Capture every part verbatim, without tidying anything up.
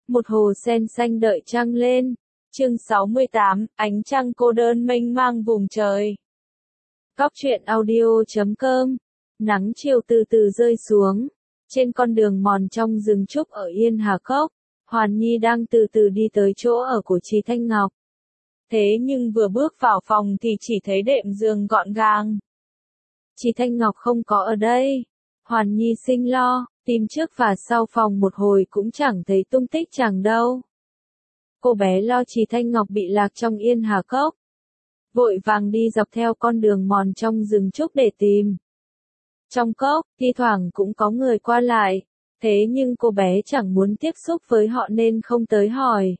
một hồ sen xanh đợi trăng lên. Chương sáu mươi tám, ánh trăng cô đơn mênh mang vùng trời. Góc truyện audio chấm com. Nắng chiều từ từ rơi xuống. Trên con đường mòn trong rừng trúc ở Yên Hà Cốc, Hoàn Nhi đang từ từ đi tới chỗ ở của Trì Thanh Ngọc. Thế nhưng vừa bước vào phòng thì chỉ thấy đệm giường gọn gàng. Trì Thanh Ngọc không có ở đây. Hoàn Nhi sinh lo, tìm trước và sau phòng một hồi cũng chẳng thấy tung tích chàng đâu. Cô bé lo Trì Thanh Ngọc bị lạc trong Yên Hà Cốc. Vội vàng đi dọc theo con đường mòn trong rừng trúc để tìm. Trong cốc, thi thoảng cũng có người qua lại, thế nhưng cô bé chẳng muốn tiếp xúc với họ nên không tới hỏi.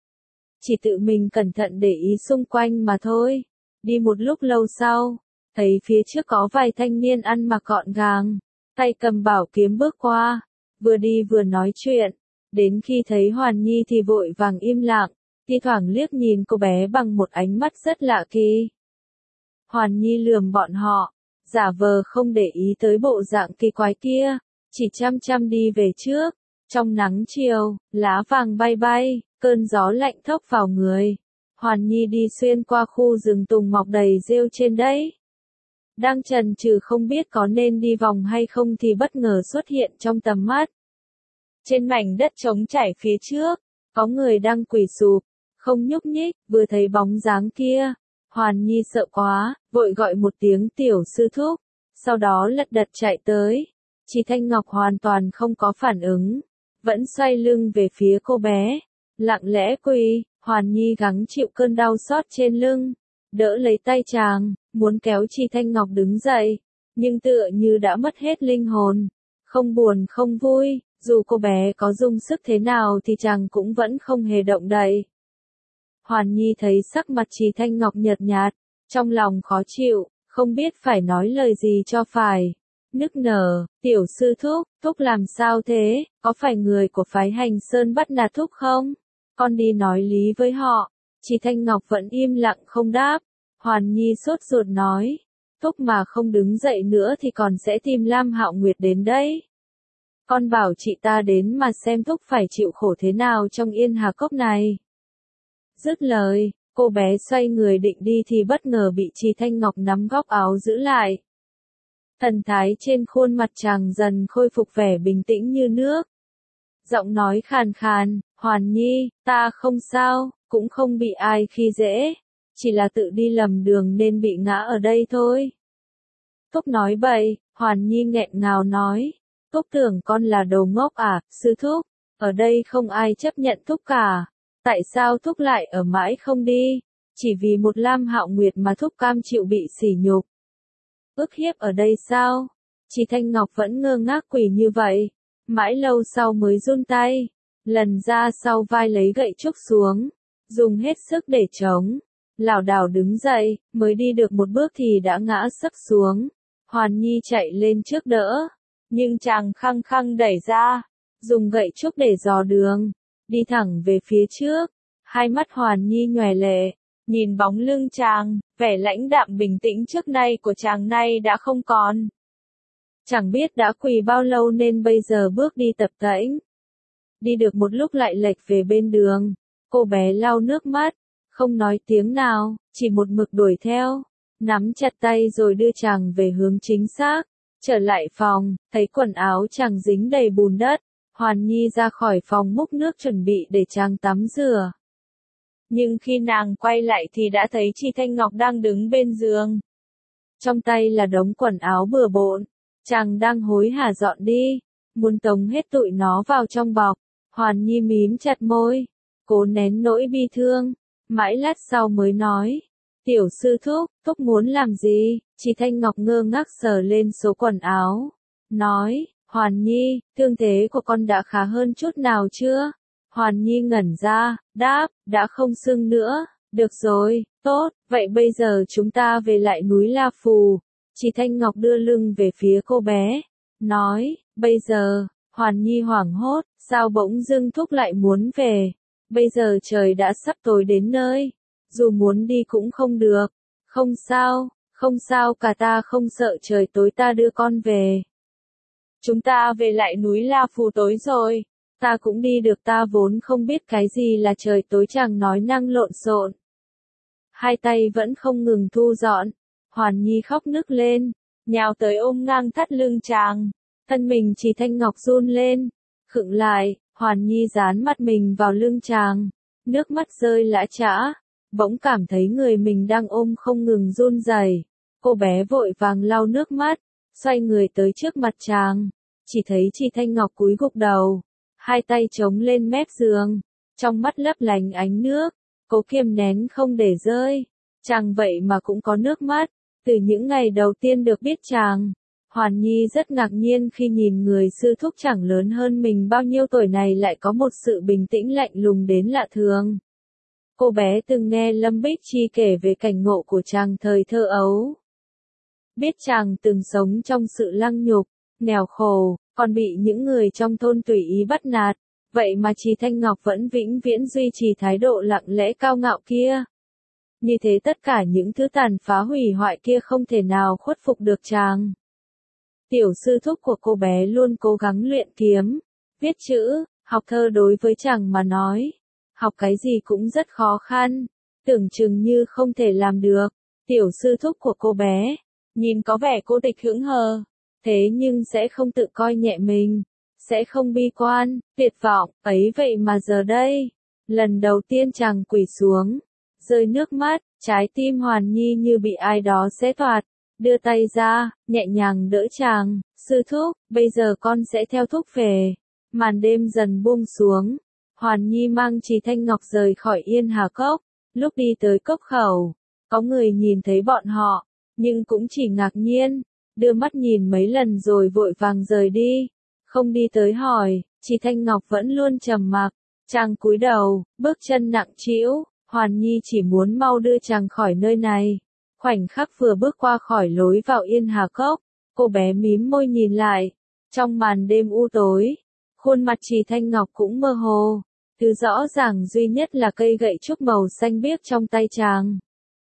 Chỉ tự mình cẩn thận để ý xung quanh mà thôi. Đi một lúc lâu sau, thấy phía trước có vài thanh niên ăn mặc gọn gàng, tay cầm bảo kiếm bước qua, vừa đi vừa nói chuyện. Đến khi thấy Hoàn Nhi thì vội vàng im lặng, thi thoảng liếc nhìn cô bé bằng một ánh mắt rất lạ kỳ. Hoàn Nhi lườm bọn họ, giả vờ không để ý tới bộ dạng kỳ quái kia, chỉ chăm chăm đi về trước. Trong nắng chiều, lá vàng bay bay, cơn gió lạnh thốc vào người. Hoàn Nhi đi xuyên qua khu rừng tùng mọc đầy rêu trên đấy. Đang chần chừ không biết có nên đi vòng hay không thì bất ngờ xuất hiện trong tầm mắt. Trên mảnh đất trống trải phía trước, có người đang quỳ sụp, không nhúc nhích. Vừa thấy bóng dáng kia, Hoàn Nhi sợ quá, vội gọi một tiếng tiểu sư thúc, sau đó lật đật chạy tới. Trì Thanh Ngọc hoàn toàn không có phản ứng, vẫn xoay lưng về phía cô bé, lặng lẽ quỳ. Hoàn Nhi gắng chịu cơn đau xót trên lưng, đỡ lấy tay chàng, muốn kéo Trì Thanh Ngọc đứng dậy, nhưng tựa như đã mất hết linh hồn, không buồn không vui. Dù cô bé có dùng sức thế nào thì chàng cũng vẫn không hề động đậy. Hoàn Nhi thấy sắc mặt Trì Thanh Ngọc nhợt nhạt, trong lòng khó chịu, không biết phải nói lời gì cho phải. Nức nở, tiểu sư thúc, thúc làm sao thế, có phải người của phái Hành Sơn bắt nạt thúc không? Con đi nói lý với họ. Trì Thanh Ngọc vẫn im lặng không đáp. Hoàn Nhi sốt ruột nói, thúc mà không đứng dậy nữa thì còn sẽ tìm Lam Hạo Nguyệt đến đấy. Con bảo chị ta đến mà xem thúc phải chịu khổ thế nào trong Yên Hà Cốc này. Dứt lời, cô bé xoay người định đi thì bất ngờ bị Trì Thanh Ngọc nắm góc áo giữ lại. Thần thái trên khuôn mặt chàng dần khôi phục vẻ bình tĩnh như nước. Giọng nói khàn khàn, Hoàn Nhi, ta không sao, cũng không bị ai khi dễ, chỉ là tự đi lầm đường nên bị ngã ở đây thôi. Thúc nói bậy, Hoàn Nhi nghẹn ngào nói. Thúc tưởng con là đồ ngốc à, sư thúc, ở đây không ai chấp nhận thúc cả. Tại sao thúc lại ở mãi không đi? Chỉ vì một Lam Hạo Nguyệt mà thúc cam chịu bị sỉ nhục. Ức hiếp ở đây sao? Trì Thanh Ngọc vẫn ngơ ngác quỳ như vậy. Mãi lâu sau mới run tay, lần ra sau vai lấy gậy trúc xuống, dùng hết sức để chống. Lảo đảo đứng dậy, mới đi được một bước thì đã ngã sấp xuống. Hoàn Nhi chạy lên trước đỡ. Nhưng chàng khăng khăng đẩy ra, dùng gậy trúc để dò đường, đi thẳng về phía trước. Hai mắt Hoàn Nhi nhòe lệ, nhìn bóng lưng chàng, vẻ lãnh đạm bình tĩnh trước nay của chàng nay đã không còn. Chẳng biết đã quỳ bao lâu nên bây giờ bước đi tập tễnh. Đi được một lúc lại lệch về bên đường, cô bé lau nước mắt, không nói tiếng nào, chỉ một mực đuổi theo, nắm chặt tay rồi đưa chàng về hướng chính xác. Trở lại phòng, thấy quần áo chàng dính đầy bùn đất, Hoàn Nhi ra khỏi phòng múc nước chuẩn bị để chàng tắm rửa. Nhưng khi nàng quay lại thì đã thấy Trì Thanh Ngọc đang đứng bên giường. Trong tay là đống quần áo bừa bộn, chàng đang hối hả dọn đi, muốn tống hết tụi nó vào trong bọc. Hoàn Nhi mím chặt môi, cố nén nỗi bi thương, mãi lát sau mới nói. Tiểu sư thúc, thúc muốn làm gì? Trì Thanh Ngọc ngơ ngác sờ lên số quần áo. Nói, Hoàn Nhi, thương thế của con đã khá hơn chút nào chưa? Hoàn Nhi ngẩn ra, đáp, đã không sưng nữa. Được rồi, tốt, vậy bây giờ chúng ta về lại núi La Phù. Trì Thanh Ngọc đưa lưng về phía cô bé. Nói, bây giờ, Hoàn Nhi hoảng hốt, sao bỗng dưng thúc lại muốn về? Bây giờ trời đã sắp tối đến nơi. Dù muốn đi cũng không được. Không sao, không sao cả, ta không sợ trời tối, ta đưa con về. Chúng ta về lại núi La Phù tối rồi. Ta cũng đi được, ta vốn không biết cái gì là trời tối, chàng nói năng lộn xộn. Hai tay vẫn không ngừng thu dọn. Hoàn Nhi khóc nức lên, nhào tới ôm ngang thắt lưng chàng. Thân mình Trì Thanh Ngọc run lên, khựng lại, Hoàn Nhi dán mặt mình vào lưng chàng, nước mắt rơi lã chã, bỗng cảm thấy người mình đang ôm không ngừng run rẩy. Cô bé vội vàng lau nước mắt, xoay người tới trước mặt chàng, chỉ thấy Trì Thanh Ngọc cúi gục đầu, hai tay chống lên mép giường, trong mắt lấp lánh ánh nước, cố kiềm nén không để rơi. Chàng vậy mà cũng có nước mắt. Từ những ngày đầu tiên được biết chàng, Hoàn Nhi rất ngạc nhiên khi nhìn người sư thúc chẳng lớn hơn mình bao nhiêu tuổi này lại có một sự bình tĩnh lạnh lùng đến lạ thường. Cô bé từng nghe Lâm Bích Chi kể về cảnh ngộ của chàng thời thơ ấu. Biết chàng từng sống trong sự lăng nhục, nghèo khổ, còn bị những người trong thôn tùy ý bắt nạt, vậy mà Trì Thanh Ngọc vẫn vĩnh viễn duy trì thái độ lặng lẽ cao ngạo kia. Như thế tất cả những thứ tàn phá hủy hoại kia không thể nào khuất phục được chàng. Tiểu sư thúc của cô bé luôn cố gắng luyện kiếm, viết chữ, học thơ, đối với chàng mà nói, học cái gì cũng rất khó khăn, tưởng chừng như không thể làm được. Tiểu sư thúc của cô bé, nhìn có vẻ cô tịch hững hờ, thế nhưng sẽ không tự coi nhẹ mình, sẽ không bi quan, tuyệt vọng, ấy vậy mà giờ đây, lần đầu tiên chàng quỳ xuống, rơi nước mắt, trái tim Hoàn Nhi như bị ai đó xé toạc, đưa tay ra, nhẹ nhàng đỡ chàng, sư thúc, bây giờ con sẽ theo thúc về. Màn đêm dần buông xuống, Hoàn Nhi mang Trì Thanh Ngọc rời khỏi Yên Hà Cốc, lúc đi tới cốc khẩu, có người nhìn thấy bọn họ, nhưng cũng chỉ ngạc nhiên, đưa mắt nhìn mấy lần rồi vội vàng rời đi, không đi tới hỏi. Trì Thanh Ngọc vẫn luôn trầm mặc, chàng cúi đầu, bước chân nặng trĩu. Hoàn Nhi chỉ muốn mau đưa chàng khỏi nơi này. Khoảnh khắc vừa bước qua khỏi lối vào Yên Hà Cốc, cô bé mím môi nhìn lại. Trong màn đêm u tối, khuôn mặt Trì Thanh Ngọc cũng mơ hồ. Thứ rõ ràng duy nhất là cây gậy trúc màu xanh biếc trong tay chàng.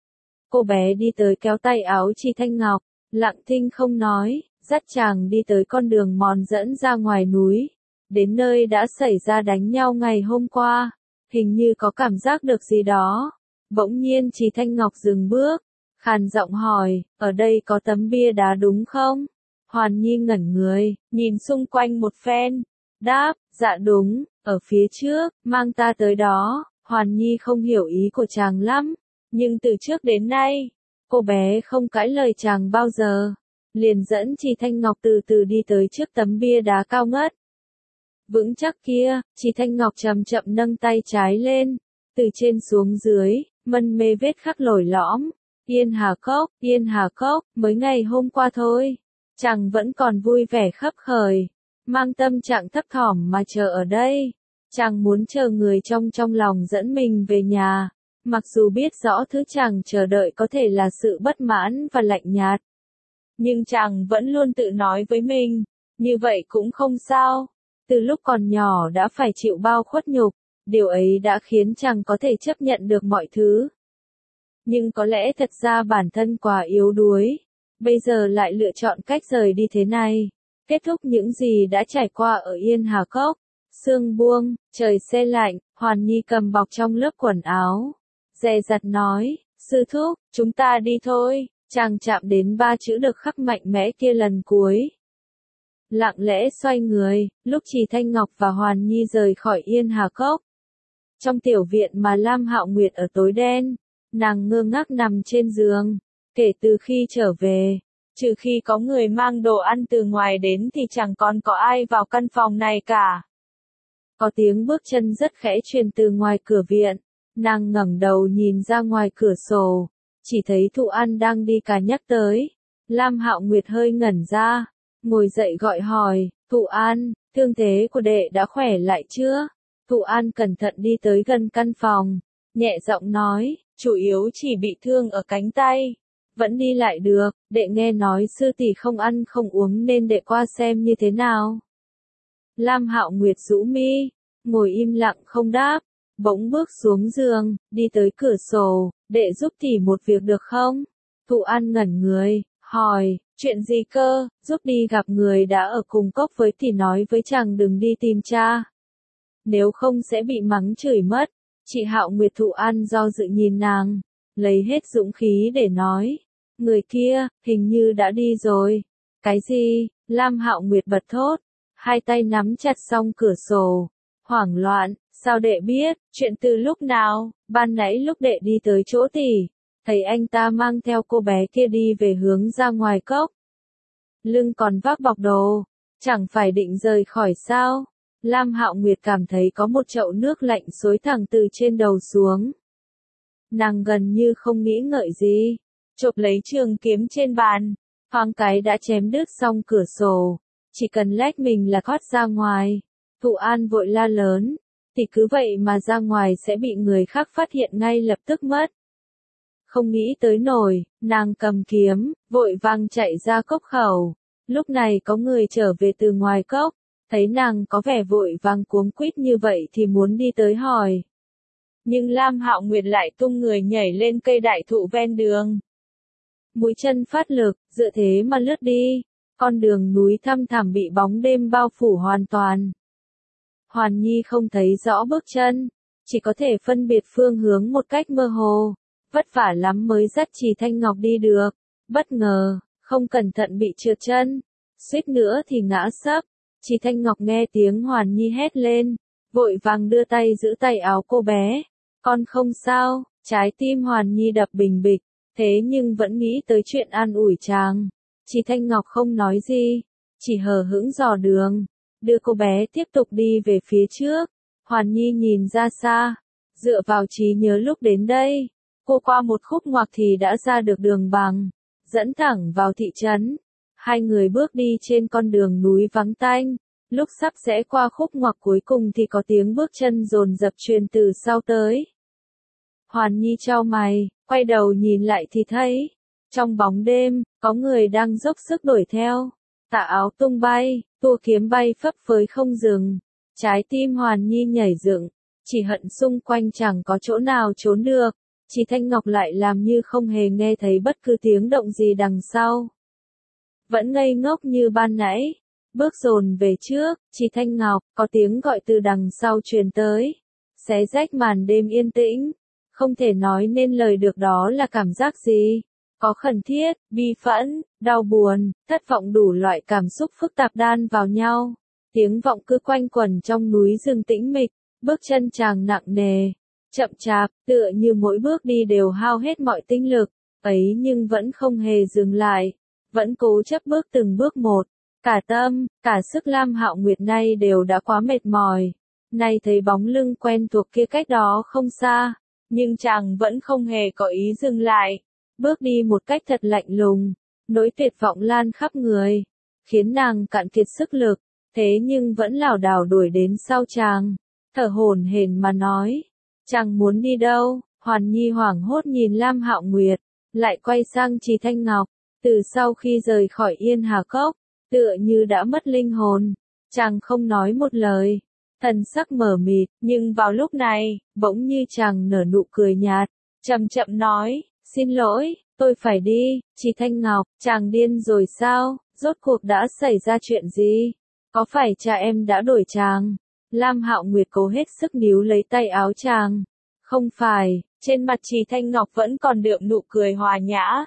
Cô bé đi tới kéo tay áo Trì Thanh Ngọc, lặng thinh không nói, dắt chàng đi tới con đường mòn dẫn ra ngoài núi. Đến nơi đã xảy ra đánh nhau ngày hôm qua. Hình như có cảm giác được gì đó. Bỗng nhiên Trì Thanh Ngọc dừng bước, khàn giọng hỏi, ở đây có tấm bia đá đúng không? Hoàn Nhi ngẩn người, nhìn xung quanh một phen, đáp, dạ đúng, ở phía trước, mang ta tới đó. Hoàn Nhi không hiểu ý của chàng lắm, nhưng từ trước đến nay, cô bé không cãi lời chàng bao giờ, liền dẫn Trì Thanh Ngọc từ từ đi tới trước tấm bia đá cao ngất. Vững chắc kia, Trì Thanh Ngọc chậm chậm nâng tay trái lên, từ trên xuống dưới, mân mê vết khắc lồi lõm. Yên Hà Cốc, Yên Hà Cốc, mới ngày hôm qua thôi, chàng vẫn còn vui vẻ khấp khởi, mang tâm trạng thấp thỏm mà chờ ở đây. Chàng muốn chờ người trong trong lòng dẫn mình về nhà, mặc dù biết rõ thứ chàng chờ đợi có thể là sự bất mãn và lạnh nhạt. Nhưng chàng vẫn luôn tự nói với mình, như vậy cũng không sao. Từ lúc còn nhỏ đã phải chịu bao khuất nhục, điều ấy đã khiến chàng có thể chấp nhận được mọi thứ. Nhưng có lẽ thật ra bản thân quá yếu đuối, bây giờ lại lựa chọn cách rời đi thế này, kết thúc những gì đã trải qua ở Yên Hà Cốc. Sương buông, trời se lạnh, Hoàn Nhi cầm bọc trong lớp quần áo, dè dặt nói, sư thúc, chúng ta đi thôi. Chàng chạm đến ba chữ được khắc mạnh mẽ kia lần cuối. Lặng lẽ xoay người, lúc Trì Thanh Ngọc và Hoàn Nhi rời khỏi Yên Hà Cốc. Trong tiểu viện mà Lam Hạo Nguyệt ở tối đen, nàng ngơ ngác nằm trên giường. Kể từ khi trở về, trừ khi có người mang đồ ăn từ ngoài đến thì chẳng còn có ai vào căn phòng này cả. Có tiếng bước chân rất khẽ truyền từ ngoài cửa viện, nàng ngẩng đầu nhìn ra ngoài cửa sổ, chỉ thấy Thụ An đang đi cả nhắc tới. Lam Hạo Nguyệt hơi ngẩn ra, ngồi dậy gọi hỏi, Thụ An, thương thế của đệ đã khỏe lại chưa? Thụ An cẩn thận đi tới gần căn phòng, nhẹ giọng nói, chủ yếu chỉ bị thương ở cánh tay, vẫn đi lại được, đệ nghe nói sư tỷ không ăn không uống nên đệ qua xem như thế nào. Lam Hạo Nguyệt rũ mi, ngồi im lặng không đáp, bỗng bước xuống giường, đi tới cửa sổ, đệ giúp tỷ một việc được không? Thụ An ngẩn người, hỏi, chuyện gì cơ? Giúp đi gặp người đã ở cùng cốc với tỷ, nói với chàng đừng đi tìm cha. nếu không sẽ bị mắng chửi mất. Chị Hạo Nguyệt thụ an do dự nhìn nàng, lấy hết dũng khí để nói, người kia, hình như đã đi rồi. Cái gì? Lam Hạo Nguyệt bật thốt, hai tay nắm chặt song cửa sổ, hoảng loạn, sao đệ biết, chuyện từ lúc nào? Ban nãy lúc đệ đi tới chỗ tỷ, thấy anh ta mang theo cô bé kia đi về hướng ra ngoài cốc. Lưng còn vác bọc đồ, chẳng phải định rời khỏi sao? Lam Hạo Nguyệt cảm thấy có một chậu nước lạnh xối thẳng từ trên đầu xuống. Nàng gần như không nghĩ ngợi gì, chộp lấy trường kiếm trên bàn, thoáng cái đã chém đứt xong cửa sổ, chỉ cần lách mình là thoát ra ngoài. Thụ An vội la lớn, thì cứ vậy mà ra ngoài sẽ bị người khác phát hiện ngay lập tức mất. Không nghĩ tới nổi, nàng cầm kiếm, vội vàng chạy ra cốc khẩu. Lúc này có người trở về từ ngoài cốc, thấy nàng có vẻ vội vàng cuống quýt như vậy thì muốn đi tới hỏi. Nhưng Lam Hạo Nguyệt lại tung người nhảy lên cây đại thụ ven đường. Mũi chân phát lực, dựa thế mà lướt đi, con đường núi thăm thẳm bị bóng đêm bao phủ hoàn toàn. Hoàn Nhi không thấy rõ bước chân, chỉ có thể phân biệt phương hướng một cách mơ hồ, vất vả lắm mới dắt Trì Thanh Ngọc đi được, bất ngờ, không cẩn thận bị trượt chân, suýt nữa thì ngã sấp. Trì Thanh Ngọc nghe tiếng Hoàn Nhi hét lên, vội vàng đưa tay giữ tay áo cô bé, con không sao. Trái tim Hoàn Nhi đập bình bịch, thế nhưng vẫn nghĩ tới chuyện an ủi chàng. Trì Thanh Ngọc không nói gì, chỉ hờ hững dò đường, đưa cô bé tiếp tục đi về phía trước. Hoàn Nhi nhìn ra xa, dựa vào trí nhớ lúc đến đây, cô qua một khúc ngoặc thì đã ra được đường bằng, dẫn thẳng vào thị trấn. Hai người bước đi trên con đường núi vắng tanh, lúc sắp sẽ qua khúc ngoặc cuối cùng thì có tiếng bước chân dồn dập truyền từ sau tới. Hoàn Nhi chau mày, quay đầu nhìn lại thì thấy, trong bóng đêm, có người đang dốc sức đuổi theo. Tà áo tung bay, tua kiếm bay phấp phới không dừng. Trái tim Hoàn Nhi nhảy dựng, chỉ hận xung quanh chẳng có chỗ nào trốn được. Trì Thanh Ngọc lại làm như không hề nghe thấy bất cứ tiếng động gì đằng sau. Vẫn ngây ngốc như ban nãy, bước dồn về trước. Trì Thanh Ngọc, có tiếng gọi từ đằng sau truyền tới, xé rách màn đêm yên tĩnh. Không thể nói nên lời được đó là cảm giác gì. Có khẩn thiết, bi phẫn, đau buồn, thất vọng, đủ loại cảm xúc phức tạp đan vào nhau. Tiếng vọng cứ quanh quẩn trong núi rừng tĩnh mịch, bước chân chàng nặng nề, chậm chạp, tựa như mỗi bước đi đều hao hết mọi tinh lực, ấy nhưng vẫn không hề dừng lại, vẫn cố chấp bước từng bước một. Cả tâm, cả sức Lam Hạo Nguyệt nay đều đã quá mệt mỏi. Nay thấy bóng lưng quen thuộc kia cách đó không xa, nhưng chàng vẫn không hề có ý dừng lại. Bước đi một cách thật lạnh lùng, nỗi tuyệt vọng lan khắp người, khiến nàng cạn kiệt sức lực, thế nhưng vẫn lảo đảo đuổi đến sau chàng, thở hổn hển mà nói, chàng muốn đi đâu? Hoàn Nhi hoảng hốt nhìn Lam Hạo Nguyệt, lại quay sang Trì Thanh Ngọc, từ sau khi rời khỏi Yên Hà Cốc, tựa như đã mất linh hồn, chàng không nói một lời, thần sắc mờ mịt, nhưng vào lúc này, bỗng như chàng nở nụ cười nhạt, chậm chậm nói, xin lỗi, tôi phải đi. Trì Thanh Ngọc, chàng điên rồi sao? Rốt cuộc đã xảy ra chuyện gì? Có phải cha em đã đuổi chàng? Lam Hạo Nguyệt cố hết sức níu lấy tay áo chàng. Không phải, trên mặt Trì Thanh Ngọc vẫn còn đượm nụ cười hòa nhã.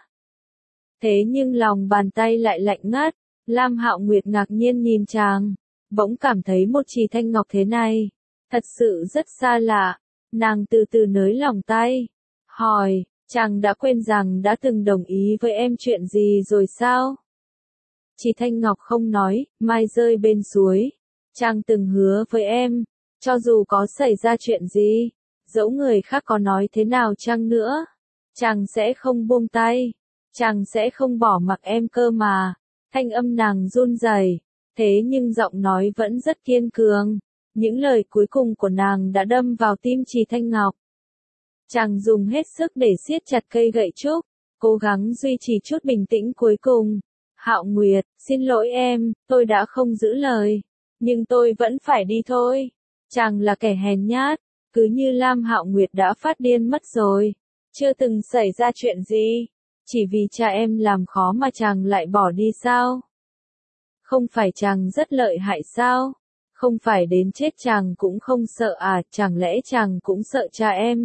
Thế nhưng lòng bàn tay lại lạnh ngắt. Lam Hạo Nguyệt ngạc nhiên nhìn chàng, bỗng cảm thấy một Trì Thanh Ngọc thế này, thật sự rất xa lạ. Nàng từ từ nới lòng tay, hỏi, chàng đã quên rằng đã từng đồng ý với em chuyện gì rồi sao? Trì Thanh Ngọc không nói, mai rơi bên suối. Chàng từng hứa với em, cho dù có xảy ra chuyện gì, dẫu người khác có nói thế nào chăng nữa, chàng sẽ không buông tay, chàng sẽ không bỏ mặc em cơ mà. Thanh âm nàng run rẩy, thế nhưng giọng nói vẫn rất kiên cường. Những lời cuối cùng của nàng đã đâm vào tim Trì Thanh Ngọc. Chàng dùng hết sức để siết chặt cây gậy trúc, cố gắng duy trì chút bình tĩnh cuối cùng. Hạo Nguyệt, xin lỗi em, tôi đã không giữ lời, nhưng tôi vẫn phải đi thôi. Chàng là kẻ hèn nhát, cứ như Lam Hạo Nguyệt đã phát điên mất rồi. Chưa từng xảy ra chuyện gì, chỉ vì cha em làm khó mà chàng lại bỏ đi sao? Không phải chàng rất lợi hại sao? Không phải đến chết chàng cũng không sợ à, chẳng lẽ chàng cũng sợ cha em?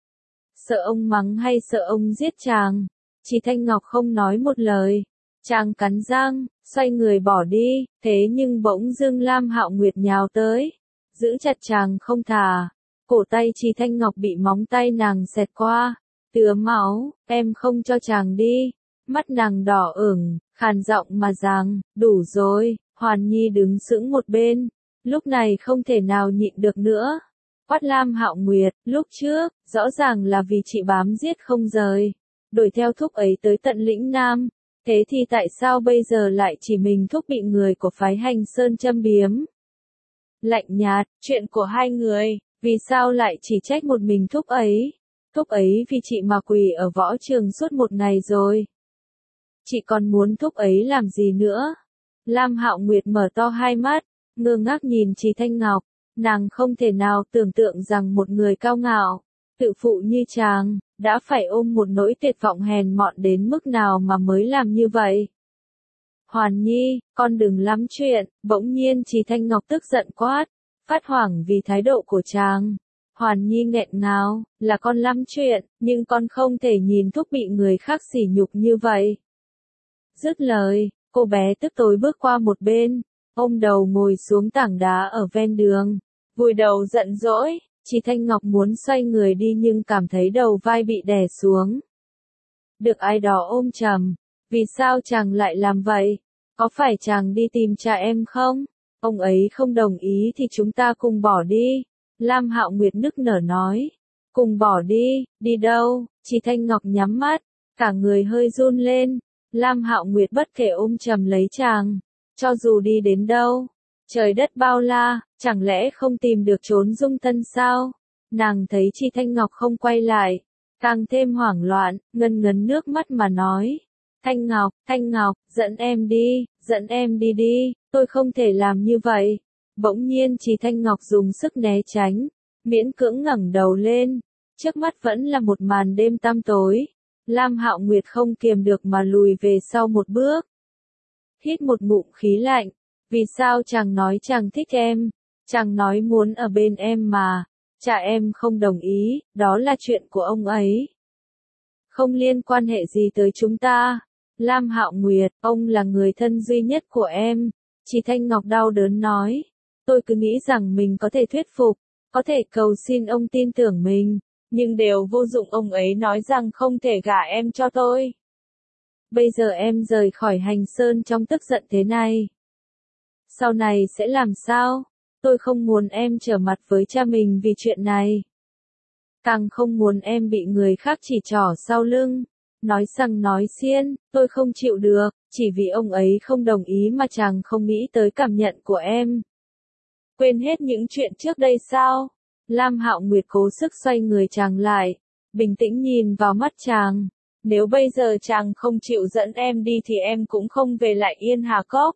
Sợ ông mắng hay sợ ông giết chàng? Chị Thanh Ngọc không nói một lời. Chàng cắn răng, xoay người bỏ đi, thế nhưng bỗng dưng Lam Hạo Nguyệt nhào tới, giữ chặt chàng không thả. Cổ tay Chị Thanh Ngọc bị móng tay nàng xẹt qua, tứa máu, em không cho chàng đi. Mắt nàng đỏ ửng, khàn giọng mà rằng, đủ rồi. Hoàn Nhi đứng sững một bên, lúc này không thể nào nhịn được nữa. Quát Lam Hạo Nguyệt, lúc trước, rõ ràng là vì chị bám giết không rời, đuổi theo thúc ấy tới tận lĩnh Nam. Thế thì tại sao bây giờ lại chỉ mình thúc bị người của phái Hành Sơn châm biếm? Lạnh nhạt, chuyện của hai người, vì sao lại chỉ trách một mình thúc ấy? Thúc ấy vì chị mà quỳ ở võ trường suốt một ngày rồi. Chị còn muốn thúc ấy làm gì nữa? Lam Hạo Nguyệt mở to hai mắt, ngơ ngác nhìn Chị Thanh Ngọc, nàng không thể nào tưởng tượng rằng một người cao ngạo, tự phụ như chàng, đã phải ôm một nỗi tuyệt vọng hèn mọn đến mức nào mà mới làm như vậy. Hoàn Nhi, con đừng lắm chuyện, bỗng nhiên Chị Thanh Ngọc tức giận quát, phát hoảng vì thái độ của chàng. Hoàn Nhi nghẹn ngào, là con lắm chuyện, nhưng con không thể nhìn thúc bị người khác sỉ nhục như vậy. Dứt lời, cô bé tức tối bước qua một bên, ôm đầu ngồi xuống tảng đá ở ven đường, vùi đầu giận dỗi. Chị Thanh Ngọc muốn xoay người đi nhưng cảm thấy đầu vai bị đè xuống. Được ai đó ôm chầm, vì sao chàng lại làm vậy? Có phải chàng đi tìm cha em không? Ông ấy không đồng ý thì chúng ta cùng bỏ đi. Lam Hạo Nguyệt nức nở nói. Cùng bỏ đi, đi đâu? Chị Thanh Ngọc nhắm mắt, cả người hơi run lên. Lam Hạo Nguyệt bất kể ôm chầm lấy chàng, cho dù đi đến đâu, trời đất bao la, chẳng lẽ không tìm được chốn dung thân sao? Nàng thấy Chị Thanh Ngọc không quay lại, càng thêm hoảng loạn, ngân ngấn nước mắt mà nói. Thanh Ngọc, Thanh Ngọc, dẫn em đi, dẫn em đi đi, tôi không thể làm như vậy. Bỗng nhiên Chị Thanh Ngọc dùng sức né tránh, miễn cưỡng ngẩng đầu lên, trước mắt vẫn là một màn đêm tăm tối. Lam Hạo Nguyệt không kiềm được mà lùi về sau một bước. Hít một ngụm khí lạnh, vì sao chàng nói chàng thích em, chàng nói muốn ở bên em mà, cha em không đồng ý, đó là chuyện của ông ấy. Không liên quan hệ gì tới chúng ta. Lam Hạo Nguyệt, ông là người thân duy nhất của em. Chị Thanh Ngọc đau đớn nói, tôi cứ nghĩ rằng mình có thể thuyết phục, có thể cầu xin ông tin tưởng mình. Nhưng đều vô dụng, ông ấy nói rằng không thể gả em cho tôi. Bây giờ em rời khỏi Hành Sơn trong tức giận thế này. Sau này sẽ làm sao? Tôi không muốn em trở mặt với cha mình vì chuyện này. Càng không muốn em bị người khác chỉ trỏ sau lưng. Nói rằng nói xiên, tôi không chịu được, chỉ vì ông ấy không đồng ý mà chàng không nghĩ tới cảm nhận của em. Quên hết những chuyện trước đây sao? Lam Hạo Nguyệt cố sức xoay người chàng lại, bình tĩnh nhìn vào mắt chàng. Nếu bây giờ chàng không chịu dẫn em đi thì em cũng không về lại Yên Hà Cốc.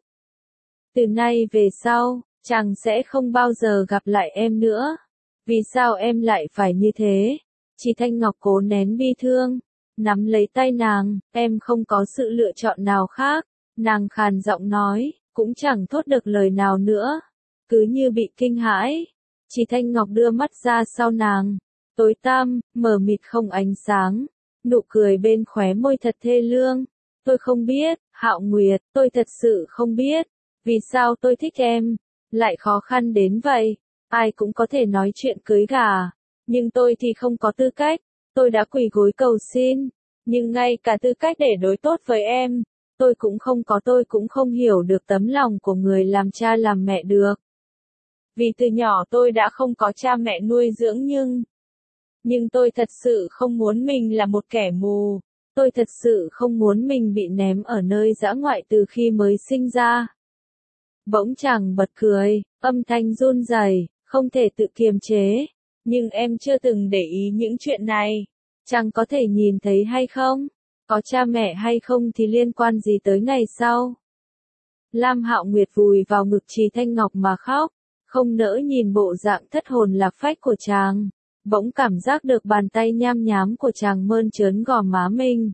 Từ nay về sau, chàng sẽ không bao giờ gặp lại em nữa. Vì sao em lại phải như thế? Chị Thanh Ngọc cố nén bi thương, nắm lấy tay nàng, em không có sự lựa chọn nào khác. Nàng khàn giọng nói, cũng chẳng thốt được lời nào nữa. Cứ như bị kinh hãi. Chị Thanh Ngọc đưa mắt ra sau nàng, tối tăm, mờ mịt không ánh sáng, nụ cười bên khóe môi thật thê lương. Tôi không biết, Hạo Nguyệt, tôi thật sự không biết, vì sao tôi thích em, lại khó khăn đến vậy. Ai cũng có thể nói chuyện cưới gả, nhưng tôi thì không có tư cách. Tôi đã quỳ gối cầu xin, nhưng ngay cả tư cách để đối tốt với em, tôi cũng không có. Tôi cũng không hiểu được tấm lòng của người làm cha làm mẹ được. Vì từ nhỏ tôi đã không có cha mẹ nuôi dưỡng nhưng... Nhưng tôi thật sự không muốn mình là một kẻ mù. Tôi thật sự không muốn mình bị ném ở nơi dã ngoại từ khi mới sinh ra. Bỗng chàng bật cười, âm thanh run rẩy, không thể tự kiềm chế. Nhưng em chưa từng để ý những chuyện này. Chàng có thể nhìn thấy hay không? Có cha mẹ hay không thì liên quan gì tới ngày sau? Lam Hạo Nguyệt vùi vào ngực Chị Thanh Ngọc mà khóc. Không nỡ nhìn bộ dạng thất hồn lạc phách của chàng, bỗng cảm giác được bàn tay nham nhám của chàng mơn trớn gò má mình.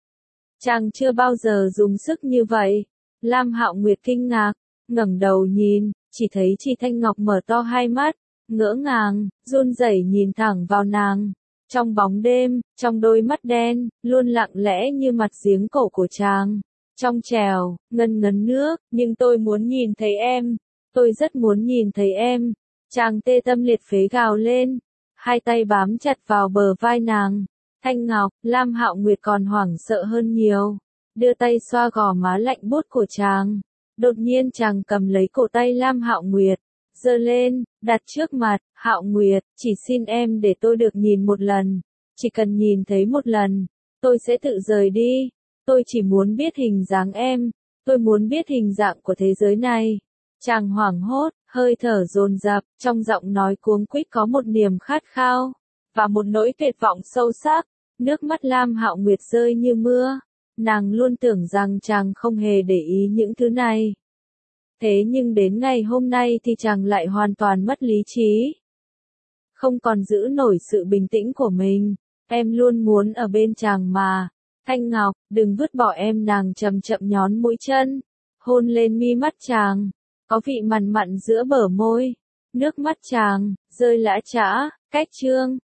Chàng chưa bao giờ dùng sức như vậy. Lam Hạo Nguyệt kinh ngạc, ngẩng đầu nhìn, chỉ thấy Chi Thanh Ngọc mở to hai mắt, ngỡ ngàng, run rẩy nhìn thẳng vào nàng. Trong bóng đêm, trong đôi mắt đen, luôn lặng lẽ như mặt giếng cổ của chàng. Trong trèo, ngân ngấn nước, nhưng tôi muốn nhìn thấy em. Tôi rất muốn nhìn thấy em. Chàng tê tâm liệt phế gào lên. Hai tay bám chặt vào bờ vai nàng. Thanh Ngọc, Lam Hạo Nguyệt còn hoảng sợ hơn nhiều. Đưa tay xoa gò má lạnh buốt của chàng. Đột nhiên chàng cầm lấy cổ tay Lam Hạo Nguyệt. Giơ lên, đặt trước mặt. Hạo Nguyệt, chỉ xin em để tôi được nhìn một lần. Chỉ cần nhìn thấy một lần, tôi sẽ tự rời đi. Tôi chỉ muốn biết hình dáng em. Tôi muốn biết hình dạng của thế giới này. Chàng hoảng hốt, hơi thở dồn dập, trong giọng nói cuống quýt có một niềm khát khao, và một nỗi tuyệt vọng sâu sắc. Nước mắt Lam Hạo Nguyệt rơi như mưa. Nàng luôn tưởng rằng chàng không hề để ý những thứ này. Thế nhưng đến ngày hôm nay thì chàng lại hoàn toàn mất lý trí. Không còn giữ nổi sự bình tĩnh của mình. Em luôn muốn ở bên chàng mà. Thanh Ngọc, đừng vứt bỏ em, nàng chậm chậm nhón mũi chân. Hôn lên mi mắt chàng. Có vị mặn mặn giữa bờ môi. Nước mắt chàng, rơi lã chã, cách chương.